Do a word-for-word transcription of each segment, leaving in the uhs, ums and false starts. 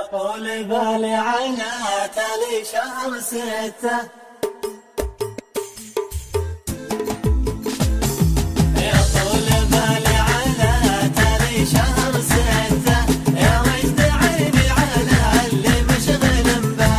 طول بالي على تالي شهر ستة، يا طول بالي على تالي شهر ستة، يا وجد عيني على اللي مشغل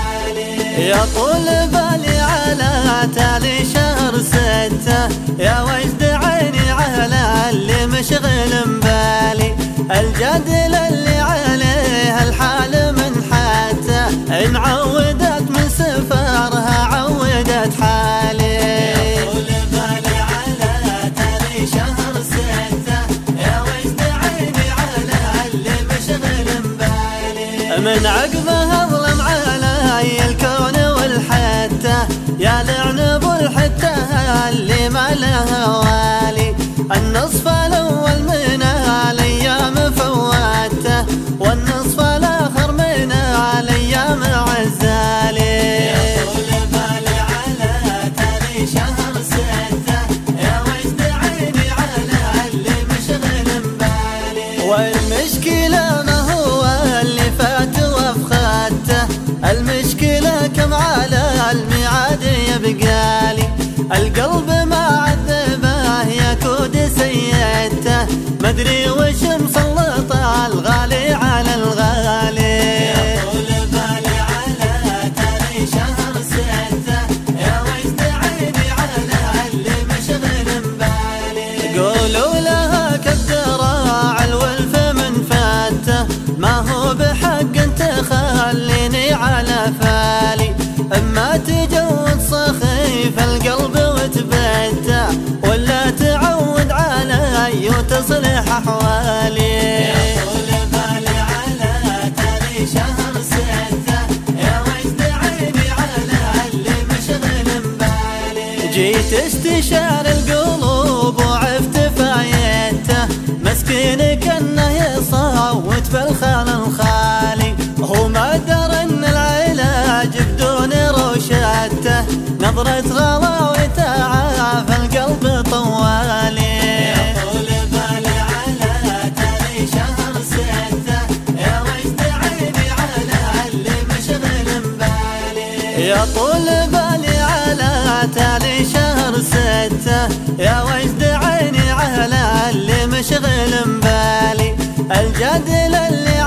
بالي. يا طول بالي على تالي شهر ستة، يا وجد عيني على اللي مشغل بالي. الجدل اللي عليه الحال من حته، إن عودت من سفرها عودت حالي. يا طول بالي على تالي شهر ستة، يا وجد عيني على اللي مشغل بالي. من عقبها ظلم علي الكون والحته، يا لعنب الحته اللي ما لها والي. النصف الاول من الايام فوته، والنصف الاخر من الايام عزالي. يا طول بالي على تالي شهر ستة، يا وجد عيني على اللي مشغل بالي. والمشكلة ما هو اللي فات وافخدته، المشكلة كم على الميعاد يبقالي. القلب ما عذبه يكود سيدته، مدري وش مسلط الغالي على الغالي. يا طول بالي على تالي شهر ستة، يا وجد عيني على اللي مشغل بالي. قولوا لها كالذراع الولف من فاته، ما هو بحق تخليني على فالي. اما تجود سخيف القلب وتبدع، ولا تعود علي وتصلح احوالي. يا طول بالي على تالي شهر ستة، يا وجد عيني على اللي مشغل بالي. جيت استشار القلوب وعفت فايته، مسكين كانه يصوت في الخال الخالي. هو ما درى ان العلاج بدون روشته، نظرة غلا وتعافى القلب طوالي. يا طول بالي على تالي شهر ستة، يا وجد عيني على اللي مشغل بالي. يا طول بالي على تالي شهر ستة، يا وجد عيني على اللي مشغل بالي. الجدل اللي